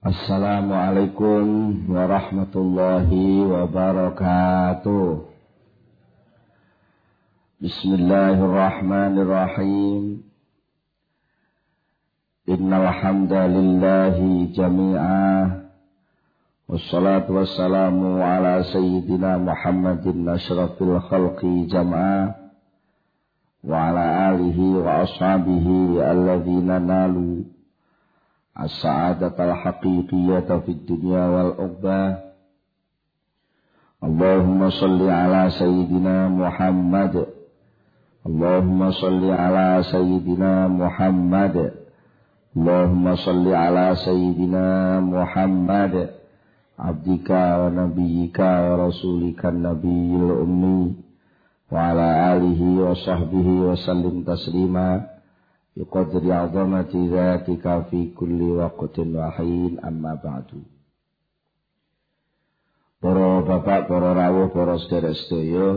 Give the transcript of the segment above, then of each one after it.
Assalamualaikum warahmatullahi wabarakatuh. Bismillahirrahmanirrahim. Innal hamdalillahi jami'ah. Wassalatu wassalamu ala sayyidina Muhammadin asyrafil khalqi jam'ah. Wa ala alihi wa ashabihi alladhina nalu as-sa'adatal haqiqiyyata fid dunya wal uqbah. Allahumma salli ala sayyidina Muhammad. Allahumma salli ala sayyidina Muhammad. Allahumma salli ala sayyidina Muhammad. Abdika wa nabiyyika wa rasulika nabiyil ummi. Wa ala alihi wa sahbihi wa sallim taslima. Biqadri azamati dzatika fi kulli waqtin wa hin, amma ba'du. Para bapak, para rawuh, para sedherek-sedaya,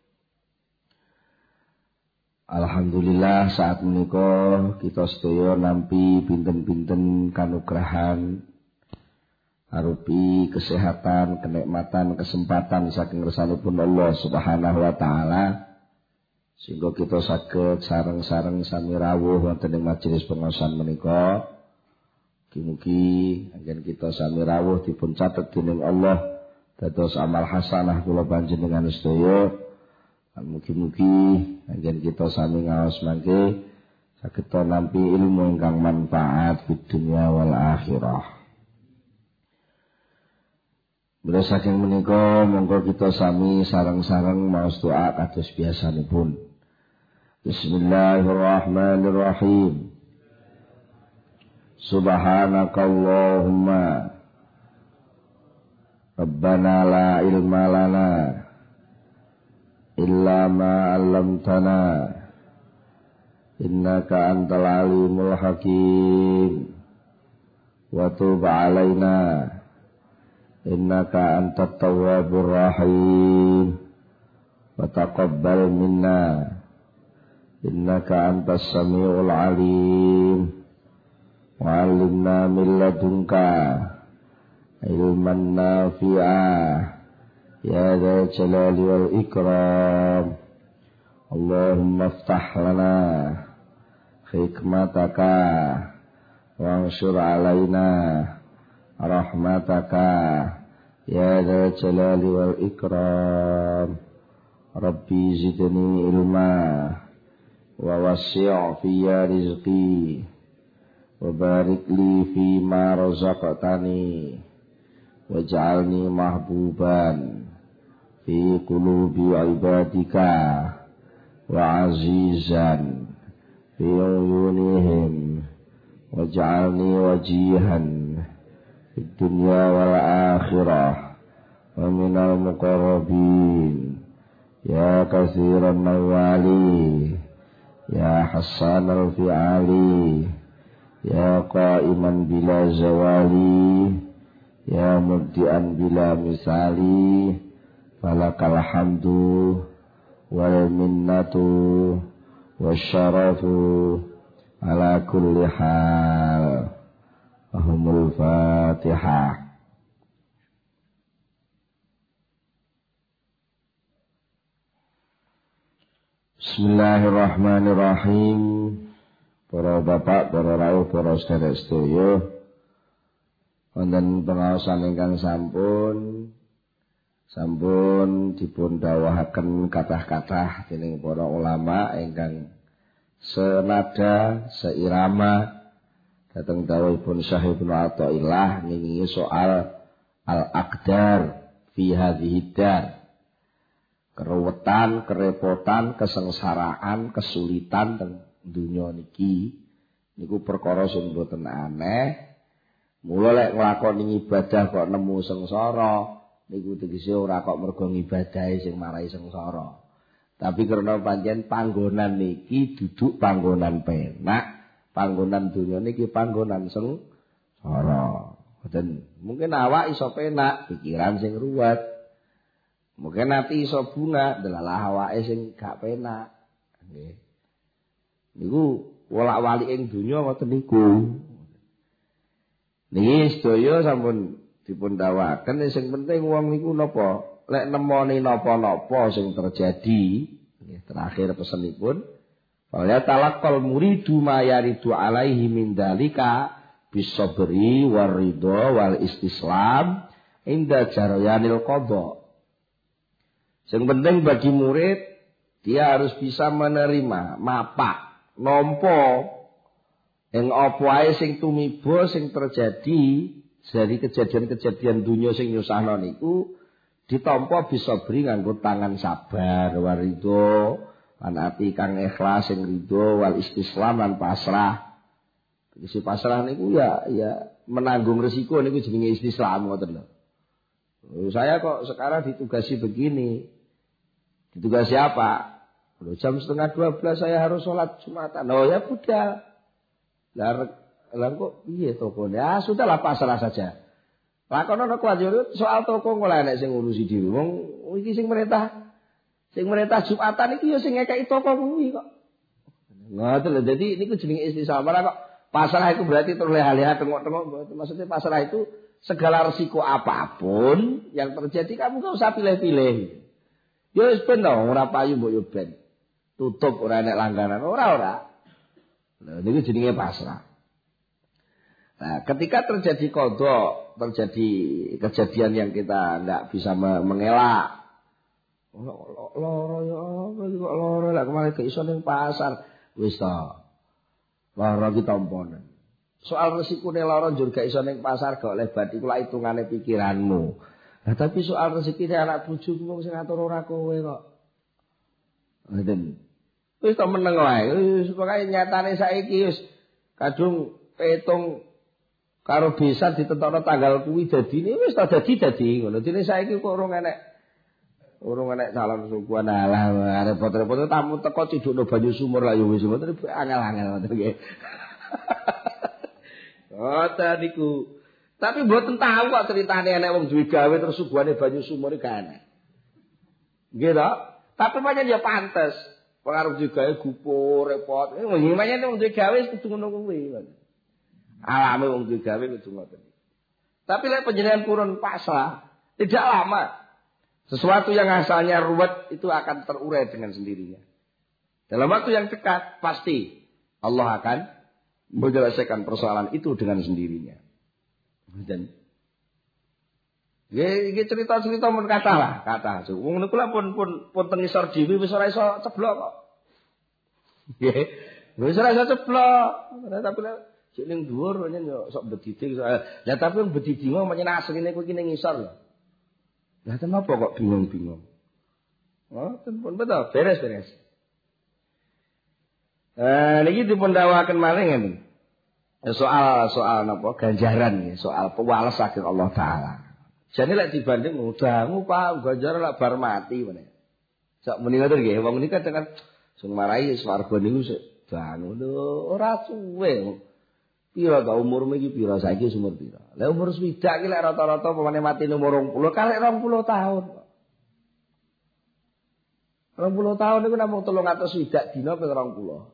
alhamdulillah saat menika kita sedaya nampi pinten-pinten kanugrahan arupi kesehatan, kenikmatan, kesempatan saking ngersanipun Allah Subhanahu wa taala. Sehingga kita saged sareng-sareng sami rawuh wonten ing majelis pengaosan menika. Mugi-mugi anggen kita sami rawuh dipun catet dening Allah dados amal hasanah kula panjenengan sedaya. Mugi-mugi anggen kita sami ngaos mangke saged nampi ilmu ingkang manfaat fid dunya wal akhirah. Mula saking menika monggo kita sami sareng-sareng maos doa kados biasanipun. Bismillahirrahmanirrahim. Subhanakallahumma Rabbana la ilma lana illa ma 'allamtana innaka antal alimul hakim wa tub 'alaina innaka antat tawwabur rahim wa taqabbal minna innaka antas samiul alim wa 'allimna min ladunka ilman nafi'ah ya dzal jalali wal ikram. Allahumma iftah lana hikmataka wanshur 'alaina rahmataka ya dzal jalali wal ikram. Rabbi zidni ilma wa wasi' fiyya rizqi wa barik li fi ma razaqtani waj'alni mahbuban fi qulubi ibadika wa azizan fi uyunihim waj'alni wajihan fid dunya wal akhirah wa minal muqarrabin ya katsiran mawali ya Hasan al-Fi'ali ya qa'iman bila zawali ya mubdi'an bila misali falakal hamdu wal minnatu wasyarafu ala kulli hal. Ahumul Fatihah. Bismillahirrahmanirrahim. Para bapak, para rawuh, para sedherek-sedaya, wonten pengaosan ingkang sampun dipun dawuhaken kathah-kathah dening para ulama ingkang senada seirama dhateng dawuhipun Syekh Ibnu Athaillah ngingi soal al-aqdar fi hadhihi dar. Keruwetan, kerepotan, kesengsaraan, kesulitan teng dunya niki niku perkara sing mboten aneh. Mula lek nglakoni ibadah kok nemu sengsara niku tegese ora kok mergo ngibadahe sing marai sengsara. Tapi karena pancen panggonan niki duduk panggonan penak, panggonan dunya niki panggonan sengsara. Mungkin awak iso penak, pikiran sing ruwet. Mungkin ati iso bunga, delalah awake sing gak penak. Nggih. Niku wolak-walik ing donya ngoten niku. Niki sedaya sampun dipun dawaken sing penting wong niku napa lek nemoni napa-napa sing terjadi nggih terakhir pesenipun wala talaqqal muridu ma yaridu alaihi min dalika bisabri waridha wal istislam inda jarayanil qada. Sing penting bagi murid dia harus bisa menerima mapak nampa ing apa ae sing tumiba sing terjadi dari kejadian-kejadian dunia sing nyusahno niku ditampa bisa beri nganggo tangan sabar warido lan ati kang ikhlas sing ridho wal istislam lan pasrah. Isi pasrah niku ya menanggung resiko niku jenenge istislam ngoten lho. Saya kok sekarang ditugasi begini. Ditugasi apa? Jam 11:30 saya harus sholat Jumatan. Oh ya budal. Lah kok piye toko? Ya sudahlah pasrah saja. Lakono nek kuwi soal toko kok lek sing ngurusi dhewe. Wong iki sing merintah Jumatan iki ya sing ngekeki toko kuwi kok. Ngoten lho. Dadi niku jenenge istisabara kok. Pasrah itu berarti terlihat-lihat tengok-tengok. Maksudnya pasrah itu segala resiko apapun yang terjadi kamu enggak usah pilih-pilih. Ya wis ben to, ora payu mbok yo ben. Tutup ora enek langganan, ora. Nah, niku jenenge pasrah. Nah, ketika terjadi qada, terjadi kejadian yang kita enggak bisa mengelak. Loro ya apa iki kok loro lek kemarin ke iso ning pasar. Wis to. Loro ki tamponen. Soal resikone loro njur gak iso ning pasar gak lebat iku lak hitungane pikiranmu. Nah, tapi soal rezekine anak bojomu wong sing ngatur ora kowe kok. Ngoten. Wis to meneng wae. Wis pokoke nyatane saiki wis kadung petung karo bisa ditentokno tanggal kuwi dadine wis to dadi ngono. Dene saiki kok urung enek calon sukuan alah repot-repot tamu teko cidukno banyu sumur lah ya wis ngoten angel-angel ngoten nggih. Niku. Tapi mboten tahu kok ceritane enek wong duwe gawe terus suguhane banyu sumur iki enek. Nggih to? Tapi pancen ya pantes. Pengaruh duwe gawe gupur repot. Pancen wong duwe gawe kudu ngono kuwi. Alame wong duwe gawe kudu ngoten. Tapi lek panjenengan purun pasrah, tidak lama. Sesuatu yang asalnya ruwet itu akan terurai dengan sendirinya. Dalam waktu yang dekat pasti Allah akan menyelesaikan persoalan itu dengan sendirinya. Dan iki cerita-cerita mun kata. Wong niku lak pun teng isor dhewe wis ora iso ceblok kok. Nggih. Wis ora iso ceblok. Tapi lek sik ning dhuwur pancen yo sok bediding. Lah tapi wong bediding pancen asline kuwi ning isor lho. Lah kenapa kok bingung-bingung? Oh, pun betul, beres. Niki dipun dawaken malih ngene. Soal napa ganjaran ya, soal pewales saking Allah taala. Jane lek dibanding dangu Pak ganjaran lek bar mati meneh. Sak muni ngoten nggih, wong nika dengan sing marahi swarga niku sik dangu lho, ora suwe. Pira ta umurmu iki pira saiki umur pira? Lah umur swidak iki lek rata-rata pemane mati umur 20, kalek 20 tahun. 20 tahun niku namung 300 swidak dina ping 20.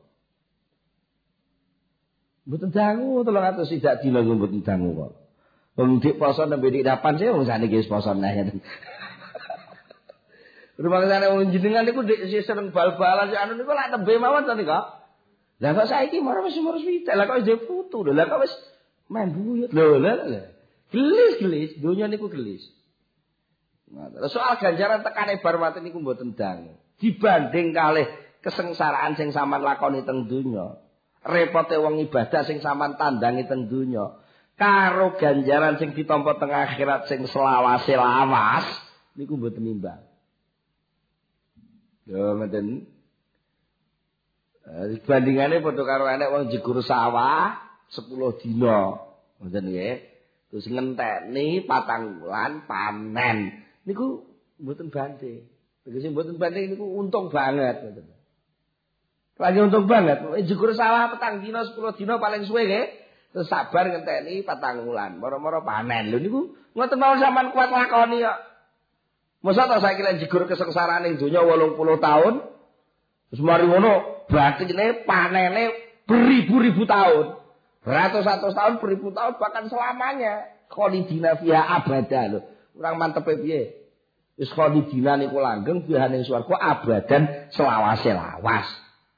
Mboten dangu 300 swidak dina niku mboten dangu kok. Wong dik poso nembe dik dapan sih wong saniki wis poso neh. Rumangsane wong jenengan niku dik seneng bal-balan sik anu niku lak tembe mawon to niku. Lah kok saiki marang wis umur swidak, lah kok wis putu lho, lah kok wis main buyut lho, lah. Gelis, donya niku gelis. Nah, soal ganjaran tekane bar mati niku mboten dangu. Dibanding kalih kesengsaraan sing sampean lakoni teng donya, repote wong ibadah sing sampean tandangi teng donya, karo ganjaran sing ditampa teng akhirat sing selawase lawas niku mboten imbang. Yo mboten bandingane padha karo enek wong jegur sawah 10 dina. Ngoten nggih. Terus ngenteni 4 wulan panen. Niku mboten banding. Tegese mboten banding niku untung banget ngoten. Lagi untung banget. Jegur sawah 4 dina 10 dina paling suwe nggih. Terus sabar ngenteni 4 wulan. Moro-moro panen. Lho niku ngoten mawon sampean kuat lakoni kok. Mosok ta saiki lek jegur kesengsaraan ning donya 80 tahun. Terus mari ngono batine panene beribu-ribu tahun. Ratus-ratus tahun, beribu tahun, bahkan selamanya. Khalidina fiha abada lho. Kurang mantep piye? Wis khalidina niku langgeng fiha ning swarga abadan selawase lawas.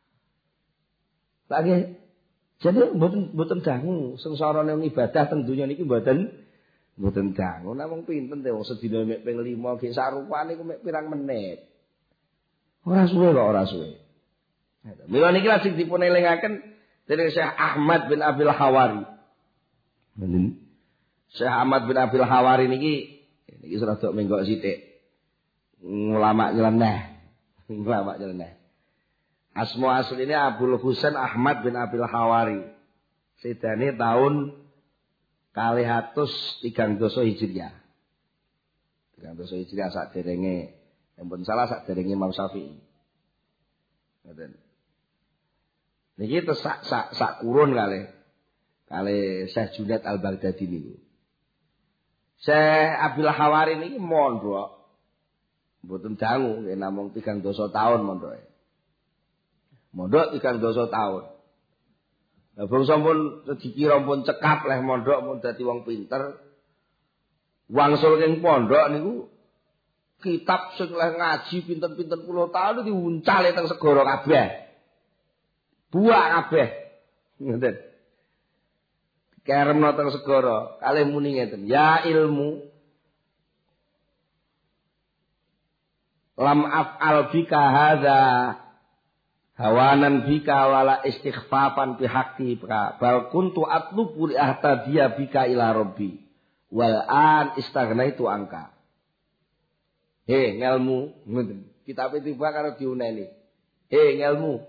Lagi jadi mboten dangu sengsara ning ibadah teng donya niki mboten dangu. Namung pinten teh wong sedina mek ping 5 ge sarupane ku mek pirang menit. Ora suwe kok ora suwe. Mila niki lajeng dipun elingaken dening Syekh Ahmad bin Abil Hawari. Syekh Ahmad bin Abil Hawari niki rada menggok sithik. Ulama nyeleneh. Asma asline Abdul Husain Ahmad bin Abil Hawari. Sedane tahun 230 Hijriah. 230 Hijriah saderenge ampun salah saderenge Imam Syafi'i. Ngoten. Niki sak kurun kali Syekh Junaid Al-Baghdadi niku. Syekh Abil Hawari niki mondok. Mboten dangu namung 3 tahun mondoke. Mondok 3 tahun. Lah bangsa pun dikira pun cekap leh mondok pun dadi wong pinter. Wangsul ing pondok niku kitab sing leh ngaji pinten-pinten puluh tahun diuncale teng segara kabeh. Buak kabeh. Ngoten. Keremno teng segara, kalih muni ngeten, ya ilmu lam af'al bika hadza hawanan bika wala istighfafan bi haqqi bal kuntu atlubu li ahtadiya bika ila rabbi wal an istaghnaitu angka. He ngelmu ngoten. Kitabe tiba karo diuneni. He ngelmu.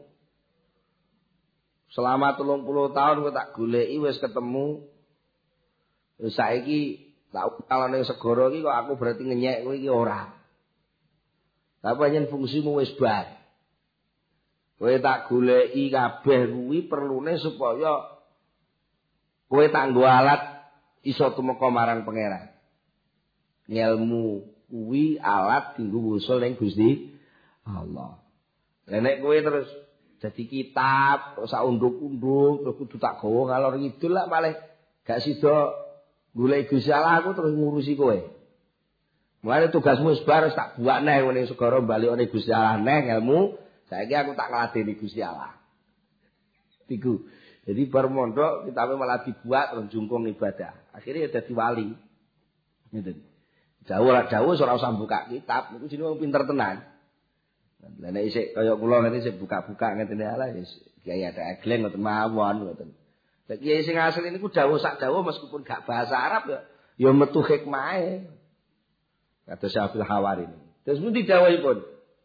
Selama 30 tahun kowe tak goleki wis ketemu. Terus saiki tak kalau ning segara iki kok aku berarti ngenyek kowe iki ora. Tapi yen fungsimu wis bar. Kowe tak goleki kabeh kuwi perlune supaya kowe tak nggo alat iso tumeka marang pangeran. Ilmu kuwi alat dienggo wusul ning Gusti Allah. Lah nek kowe terus dadi kitab sak unduk-unduk terus kudu tak gawa ngalor ngidul lah malah gak sida golek Gusti Allah aku terus ngurusi kowe. Mulane tugasmu wis bar tak buak neh ngene segara balikane Gusti Allah neh ilmu, saiki aku tak ngladeni Gusti Allah. Iku. Jadi bar mondok kitabe malah dibuat terus jungkung ibadah. Akhirnya ya dadi wali. Ngeten. Jauh ora usah buka kitab, niku jenenge wong pinter tenan. Lah nek isih kaya kula ngene isih buka-buka ngeten ala wis kiai ada egleng ngoten mawon ngoten. Lah kiai sing asli niku dawuh sak dawuh meskipun gak bahasa Arab ya metu hikmahe. Kata Syekh Hawari ini. Terus pun didhawuhipun.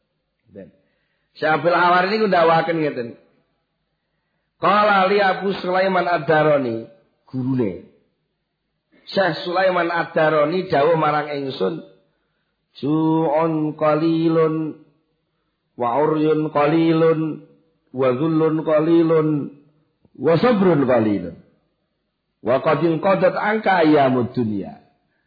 Syekh Hawari niku ndhawaken ngeten. Qala li Abu Sulaiman Ad-Darani, gurune. Syekh Sulaiman Ad-Darani dawuh marang ingsun, "Ju'un qalilun wa uryun qalilun wa dhullun qalilun wa sabrun qalilun. Wa qad qadat anka ayyamud dunya."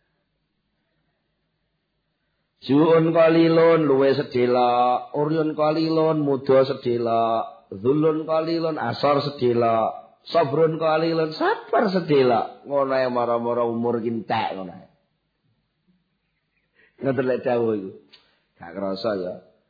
Ju'un qalilun luwe sedela, uryun qalilun muda sedela, dhullun qalilun asor sedela, sabrun qalilun sabar sedela. Ngono ae mara-mara umur kintek ngono ae. Ngoten lek dawuh iku. Gak krasa ya.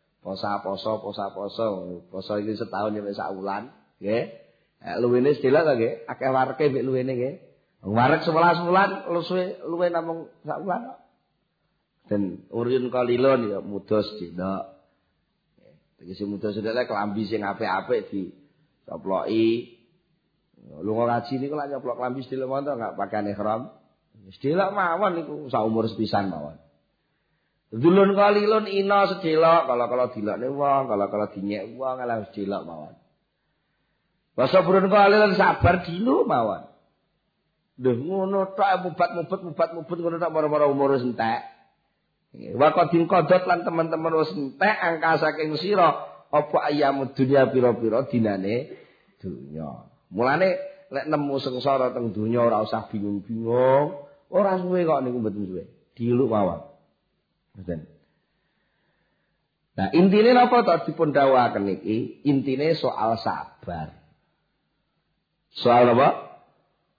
Poso iki setahun ya sak wulan, nggih. Luwene sedela ta nggih, akeh wareke mek luwene nggih. Warek 11 wulan luwe namung sak wulan. Dan uryun qalilun ya muda sedina. Tegese muda sedina klambi sing apik-apik dicoploki. Lunga ngaji niku lak nyoplok klambi sedina mawon enggak pakane ihram. Sedina mawon niku saumur sepisan mawon. Dzulun qalilun ina sedina kala-kala dilokne wong, kala-kala dinyek wong ala sedina mawon. Wasabrun qalilun sabar dino mawon. Lho ngono tok mubat ngono tok mara-mara umur wis entek. Waqadin qadot lan teman-teman wis entek angka saking sira apa ayamud dunya pira-pira dinane dunya. Mulane lek nemu sengsara teng dunya ora usah bingung-bingung, ora suwe kok niku mboten suwe. Diluk mawon. Ngoten. Nah, intine napa to dipun dawuhaken iki? Intine soal sabar. Soal apa?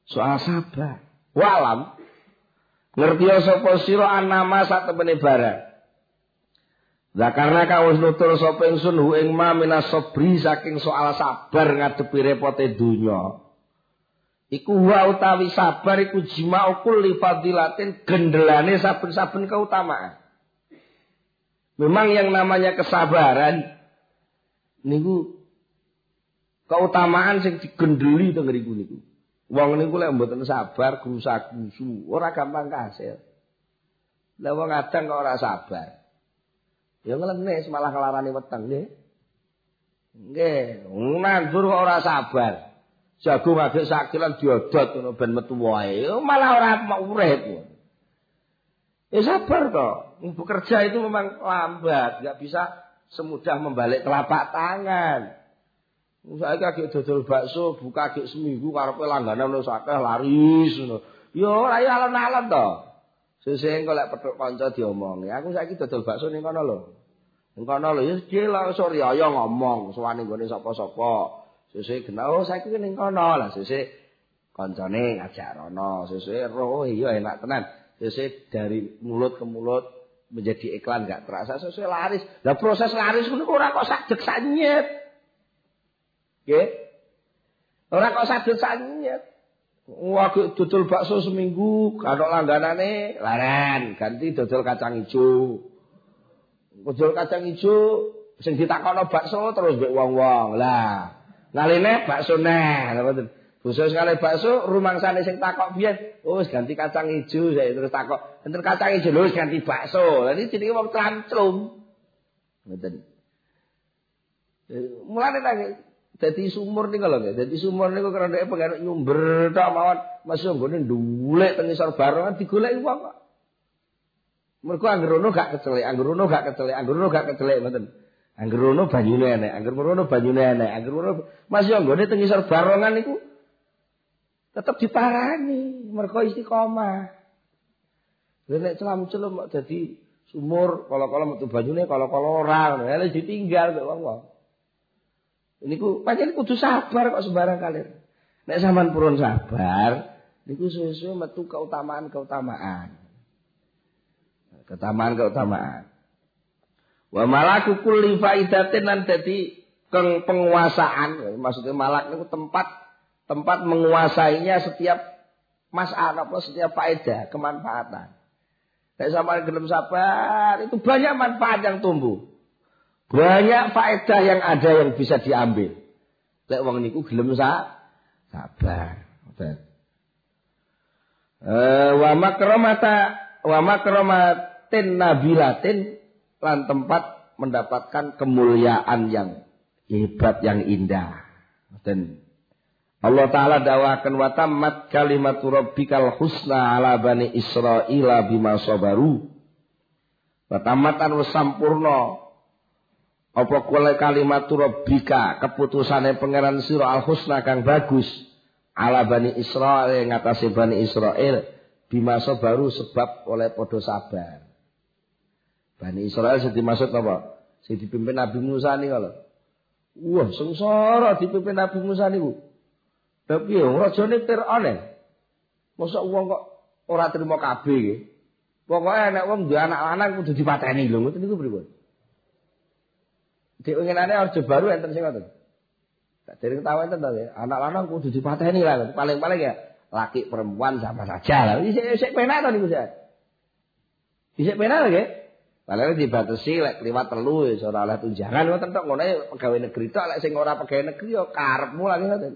Soal sabar. Walam ngerti sapa sira annama satemene barang. Lah karena kau wis nutur sapa ingsun hu ing ma minas sabri saking soal sabar ngadepi repote donya. Iku wa utawi sabar iku jima'u kulli fadilatin gendelane saben-saben keutamaan. Memang yang namanya kesabaran niku keutamaan sing digendeli teng ngriku niku. Wong niku lek mboten sabar grusa-grusu, ora gampang kasil. Lah wong kadang kok ora sabar. Ya nglenes malah kelarani weteng nggih. Nggih, nandur kok ora sabar. Jago ngagek sakilan diodot ngono ben metu wae. Malah ora mau urip. Ya sabar kok. Bekerja itu memang lambat, enggak bisa semudah membalik telapak tangan. Saya kagek dodol bakso, buka kagek seminggu karepe langganan wis akeh laris ngono. Ya ora ya alon-alon to. Sesuk engko lek petuk kanca diomongi, aku saiki dodol bakso ning kono lho. Ning kono lho ya dhewe sore ayo ngomong, sowane nggone sapa-sapa. Sesuk genah oh saiki ning kono lah sesuk kancane ngajak rono, sesuk roh iya enak tenan. Sesuk dari mulut ke mulut menjadi iklan enggak terasa sesuk laris. Lah proses laris ngono ora kok sadeg sanyet. Nggih. Ora kok sadut sanyet. Wah dodol bakso seminggu karo langganane laran, ganti dodol kacang ijo. Dodol kacang ijo sing ditakokno bakso terus mbek wong-wong. Lah, ngaline bakso neh. Khusus kali bakso rumangsane sing takok biyen, oh wis ganti kacang ijo, saya terus takok, enten kacang ijo lho wis ganti bakso. Lah iki jenenge wong tranclung. Ngoten. Mulane ta dadi sumur niku lho, dadi sumur niku karena dhek pengen nyumber tok mawon, masih nggone ndulek teng isor barongan digoleki wong kok. Mergo anggere ono gak kecelek, anggere ono gak kecelek, anggere ono gak kecelek ngoten. Anggere ono banyune enek, anggere ono banyune enek, anggere ono masih nggone teng isor barongan niku tetep diparani, mergo istiqomah. Lha nek celam-celum kok dadi sumur, kala-kala metu banyune, kala-kala ora, lha ditinggal kok wong-wong. Niku pancen kudu sabar kok sembarang kalian. Nek sampean purun sabar, niku suwe-suwe metu keutamaan-keutamaan. Keutamaan-keutamaan. Wa malaku kulli faidatin lan dadi penguasaan, maksudnya malak niku tempat menguasainya setiap masalah apa setiap faedah, kemanfaatan. Nek sampean gelem sabar, itu banyak manfaat yang tumbuh. Banyak faedah yang ada yang bisa diambil. Lek wong niku gelem sabar. Wa makramatin nabilatin lan tempat mendapatkan kemuliaan yang hebat yang indah. Dan Allah Ta'ala dawakan wa tammat kalimatu rabbikal husna ala bani Israila bima sabaru. Wa tammatan wa sampurna apa kalimat rabbika keputusane pangeran sira al husna kang bagus ala bani Israil yang ngatasi bani Israil bima sabaru sebab oleh padha sabar. Bani Israil sing dimaksud apa? Sing dipimpin Nabi Musa niku lho. Wah, sengsara dipimpin Nabi Musa niku. Tapi yo rajane Firaun e. Mosok wong kok ora trimo kabeh iki. Pokoke nek wong duwe anak lanang kudu dipateni lho, ngoten niku pripun? Diinginane Orde Baru enten sing ngoten. Tak dereng tau enten to ya. Anak lanang kudu dipateni lah. Paling-paling ya laki perempuan sama saja lah. Isik penak to niku saya. Isik penak nggih. Paling dibatasi lek kliwat telu wis ora oleh tunjangan ngoten tok ngono pegawai negeri tok lek sing ora pegawai negeri ya karepmu lagi ngoten.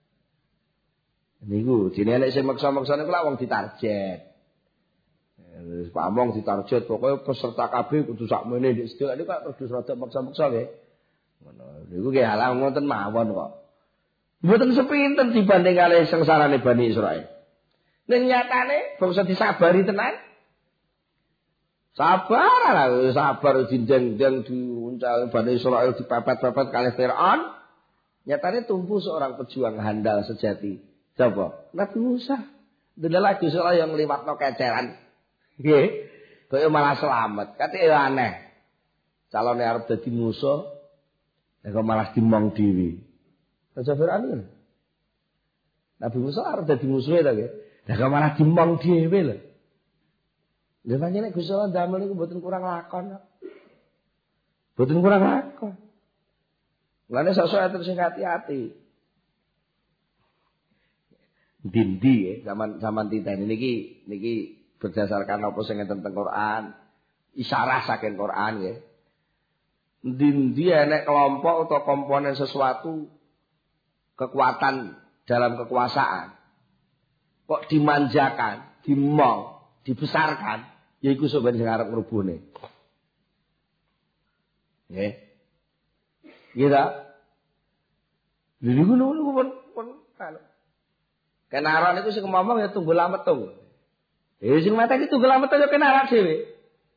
Niku jenenge nek sing maksa-maksa niku lak wong ditarget. Wis pamong ditarget pokoke peserta kabeh kudu sakmene ndek sedek niku kok terus rada maksa-maksa nggih. Ngono. Niku nggih halang ngoten mawon kok. Mboten sepinten dibanding kali sengsarane Bani Israil. Ning nyatane bangsa disabari tenan. Sabar lah, sabar dinjeng-jeng diuncal Bani Israil dipepet-pepet kali Firaun. Nyatane tumbuh seorang pejuang handal sejati. Siapa? Nabi Musa. Delala Gusti Allah yang ngliwatno keceran. Nggih. Kaya malah selamat. Kate aneh. Calone arep dadi Musa, kok malah dimong dhewe. Raja Firaun. Nabi Musa arep dadi musuhe ta nggih. Lah kok malah dimong dhewe lho. Lha pancen nek Gusti Allah ndamel niku mboten kurang lakon kok. Mboten kurang lakon. Lane sok-sok terus sing hati-hati. Dindi zaman titen niki berdasarkan apa sing enten teng Quran, isyarah saking Quran nggih. Dindi enek kelompok atau komponen sesuatu kekuatan dalam kekuasaan. Kok dimanjakan, dimong, dibesarkan, yaiku sampeyan sing arep ngrubuhne. Nggih. Nggih ta? Lha niku pun kenara niku sing ngomong ya Tunggul Ametung. Sing mate iki Tunggul Ametung ya kenara dhewe.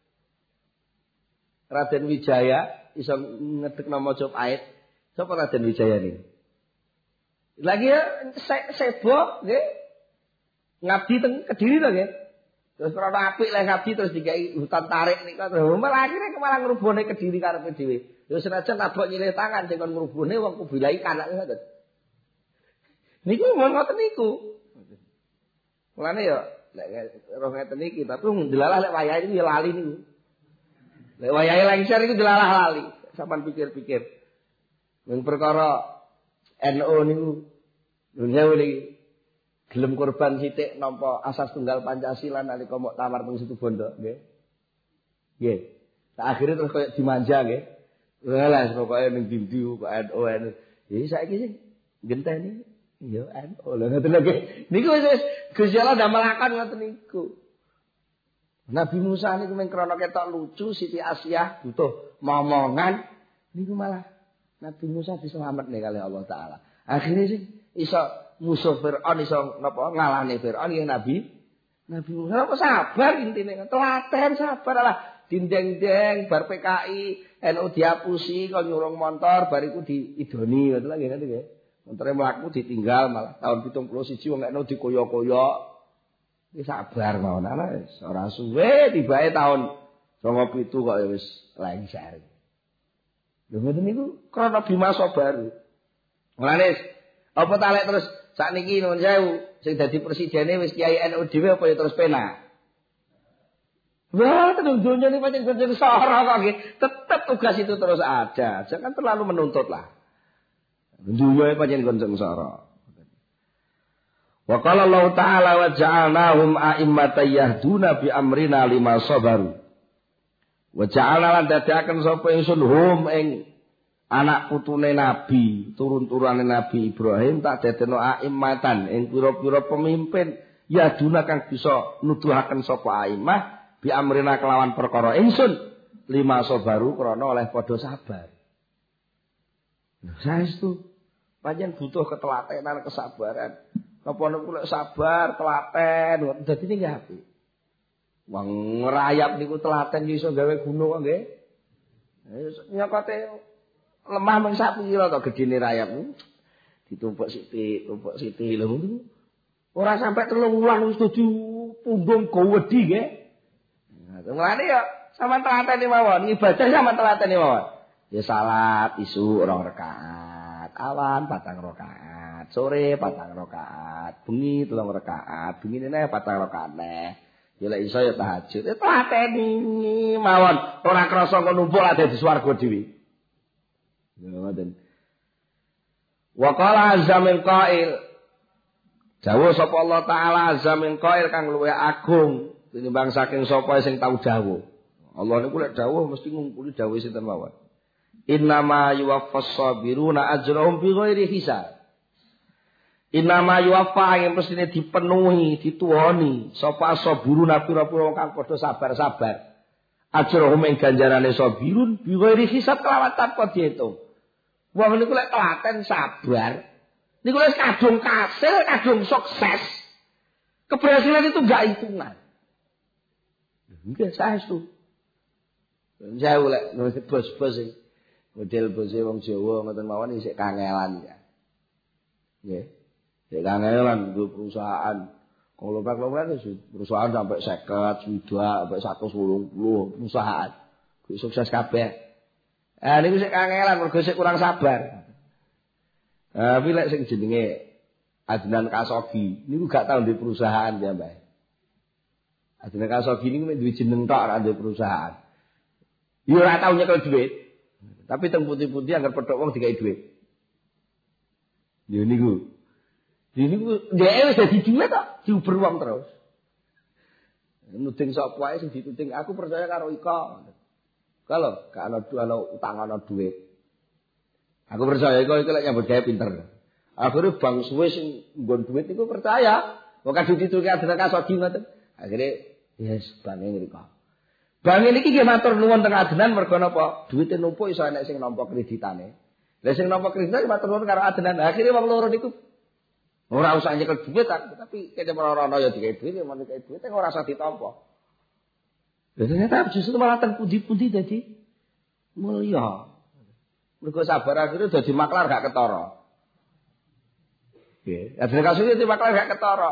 Raden Wijaya iso ngedekno Majapahit. Sapa Raden Wijaya niki? Lagi ya sebo nggih. Ngabdi teng Kediri to nggih. Terus krana apik lek ngabdi terus dikai hutan tarik niku terus akhire malah ngrubuhne Kediri karepe dhewe. Ya senajan tabok nyilih tangan sing kon ngrubuhne wong kubilai kanak ngoten. Niku ngoten niku. Mulane ya lek roh ngeten iki tapi ndelalah lek wayahe iki ya lali niku. Lek wayahe lengser iku ndelalah lali. Sampeyan pikir-pikir. Ning perkara NU niku dunya iki gelem korban sithik nampa asas tunggal Pancasila nalika muktamar teng Situbondo nggih. Nggih. Akhire terus koyo dimanja nggih. Lah pokoke ning dindi kok NU. Iki saiki sing genteni ya NU lho ngoten lho nggih. Niku wis Gusti Allah ndamel akon ngoten niku. Nabi Musa niku mung krana ketok lucu, Siti Asiyah butuh momongan niku malah Nabi Musa diselametne kali Allah taala. Akhire sing iso musuh Firaun iso napa ngalahne Firaun ya Nabi Musa kok sabar intine telaten sabar lah dindeng-deng bar PKI NU diapusi kok nyurung motor bariku diidoni ngoten lho nggih nggih. Montore mlaku ditinggal malah tahun 71 wong NU dikoyo-koyo. Iki sabar mawon ana wis ora suwe tibae tahun 97 kok wis lengser. Lho ngoten niku krana Bima Sobaru. Mulane apa talek terus sakniki nuwun sewu sing dadi presidene wis Kiai NU dhewe apa ya terus penak. Wah, tenung dunia ini pancen kerja seorang kok nggih. Tetap tugas itu terus ada. Jangan terlalu menuntut lah. Dunia ini pancen kerja seorang. Wa qala Allah Ta'ala wa ja'alnahum a'immatan yahduna bi amrina lima sabaru. Wa ja'alna lan dadiaken sapa ingsun hum ing anak putune Nabi, turun-turune Nabi Ibrahim tak dadekno a'immatan ing pira-pira pemimpin yahduna kang bisa nuduhaken sapa a'immah bi amrina kelawan perkara ingsun lima sabaru krana oleh padha sabar. Saestu pancen butuh ketelatenan kesabaran. Napa niku lek sabar, telaten, dadi niki apik. Wong ngrayap niku telaten iso gawe gunung kok nggih. Nyokote lemah mung sak pira to gedene rayap. Ditumpuk sithik lho niku. Ora sampai 3 wulan wis dadi punggung gowedi nggih. Nah, mulane ya sampean telateni mawon, ibadah sampean telateni mawon. Ya salat isu 2 rakaat, awan 4 rakaat, sore 4 rakaat, bengi 3 rakaat, bengine 4 rakaat neh. Ya lek iso ya tahajud. Telateni mawon, ora krasa kok numpuk lah dadi swarga dhewe. Ya ngoten. Wa qala azza min qail. Dawuh sapa Allah taala azza min qail kang luwih agung tinimbang saking sapa sing tau dawuh. Allah niku lek dawuh mesti ngumpuli dawuh sinten mawon. Innama yuwaffas sabiruna ajrahum bighairi hisab. Innama yuwaffa yang mestine dipenuhi, dituwoni sapa sabiruna pira-pira kang padha sabar-sabar. Ajrahum ing ganjarane sabirun bighairi hisab kelawan tanpa diitung. Wong niku lek telaten sabar, niku wis kadung kasil, kadung sukses. Keberhasilan itu enggak hitungan. Nggih saestu. Jauh lek bos-bos iki. Model bose wong Jawa ngoten mawon isih kangelan ya. Nggih. Isih kangelan nggo perusahaan. Kelompok-kelompok perusahaan sampai 50, 20, sampai 180 perusahaan. Kuwi sukses kabeh. Niku sik kangelan mergo sik kurang sabar. Tapi lek sing jenenge Adnan Kasogi niku gak tau ndek perusahaan ya, Mbak. Adnan Kasogi niku duwe jeneng tok ora ndek perusahaan. Yo ora tau nyekel dhuwit. Tapi teng putih-putih anggar petok wong dikai dhuwit. Yo niku. Niku dhek wis dadi dhuwit tok, diuber wong terus. Nuding sapa wae sing dituding aku percaya karo Iko. Kalau gak ana utang ana dhuwit. Aku percaya Iko iki lek nyambut gawe pinter. Akhire bang suwe sing nggon dhuwit niku percaya. Kok kadung dituke Adnan Kasogi ngoten. Akhire yes bange ngriko. Bange niki nggih matur nuwun teng Adnan mergo napa? Dhuwite numpuk iso enek sing nampa kreditane. Lah sing nampa kreditane matur nuwun karo Adnan. Akhire wong loro niku ora usah nyekel dhuwit tapi kene merono ya dikei dhuwit men dikei dhuwit ora usah ditampa. Lha ternyata justru malah teng pundi-pundi dadi mulya. Mergo sabar akhire dadi maklar gak ketara. Nggih, Adnan Kasogi dadi maklar gak ketara.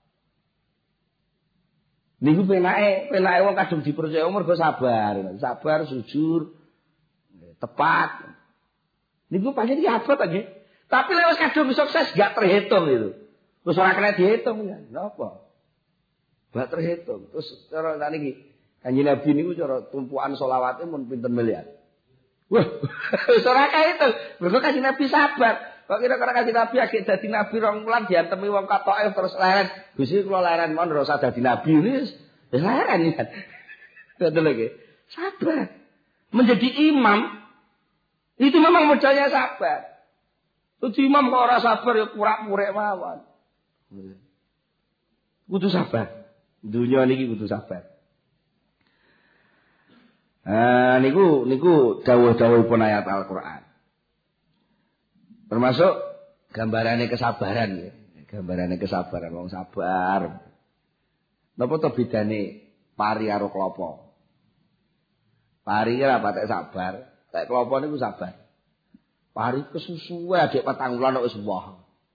Niku penake wong kadung dipercaya mergo sabar, jujur, tepat. Niku pancen iki abot nggih. Tapi lewat kadung sukses gak terhitung itu. Terus ora kena dihitung ya. Napa? Gak terhitung. Terus cara niki Kanjeng Nabi niku cara tumpukan selawate mun pinten miliar. Wah, wis ora kaetung. Mergo Kanjeng Nabi sabar. Kok kira-kira Kanjeng Nabi agek dadi nabi rong wulan diantemi wong katoke terus leren. Gusti kula leren mon ora usah dadi nabi wis leren kan. Ngoten lho nggih. Sabar. Menjadi imam itu memang modalnya sabar. Dadi imam kok ora sabar ya purak-purik mawon. Kudu sabar. Dunya niki kudu sabar. Niku dawuh-dawuhipun ayat Al-Qur'an. Termasuk gambarane kesabaran ya. Gambarane kesabaran wong sabar. Napa to bedane pari karo klapa? Pari ora patek sabar, tek klapa niku sabar. Pari kesusuwe adek 4 wulan wis wah.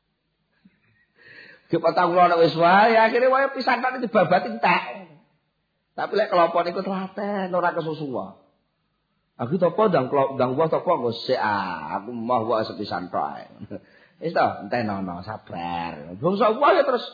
Adek 4 wulan wis wah, ya akhire wae pisan tok dibabati entek. Tapi lek klapa niku telaten ora kesusuwa. Aku topo ndang buah topo nggo sik aku mah wae sepisan tok ae. Wis to, entenono sabar. Bangsa wae terus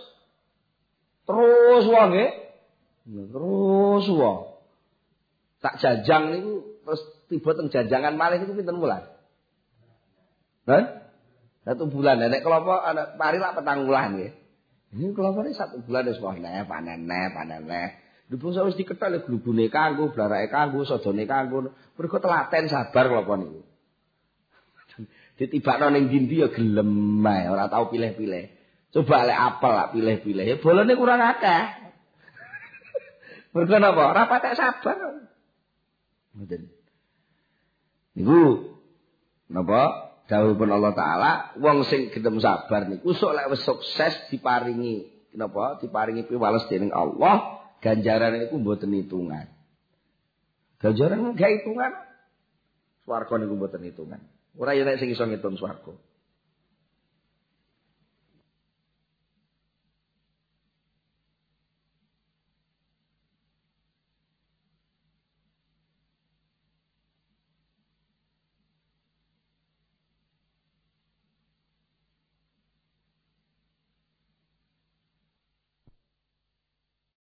wae nggih. Terus wae. Tak jajang niku terus tiba teng jajangan malih niku pinten wulan? Hah? 1 bulan. Nek kelapa anak pari lak 4 wulan nggih. Ini kelapane 1 bulan wis wah panen. Dipun wis dikethal glubune kanggo, blarake kanggo, sodone kanggo. Mergo telaten sabar kelapa niku. Ditibakno ning ndi ya gelem ae, ora tau pilih-pilih. Coba lek apel lak pilih-pilih, ya bolone kurang akeh. Mergo napa? Ora patek sabar. Ngoten. Niku napa? Dawuhipun Allah taala, wong sing gelem sabar niku sok lek wis sukses diparingi napa? Diparingi piwales dening Allah. Ganjaran niku mboten hitungan. Ganjaran gak hitungan. Swarga niku mboten hitungan. Ora ya nek sing iso ngitung swarga.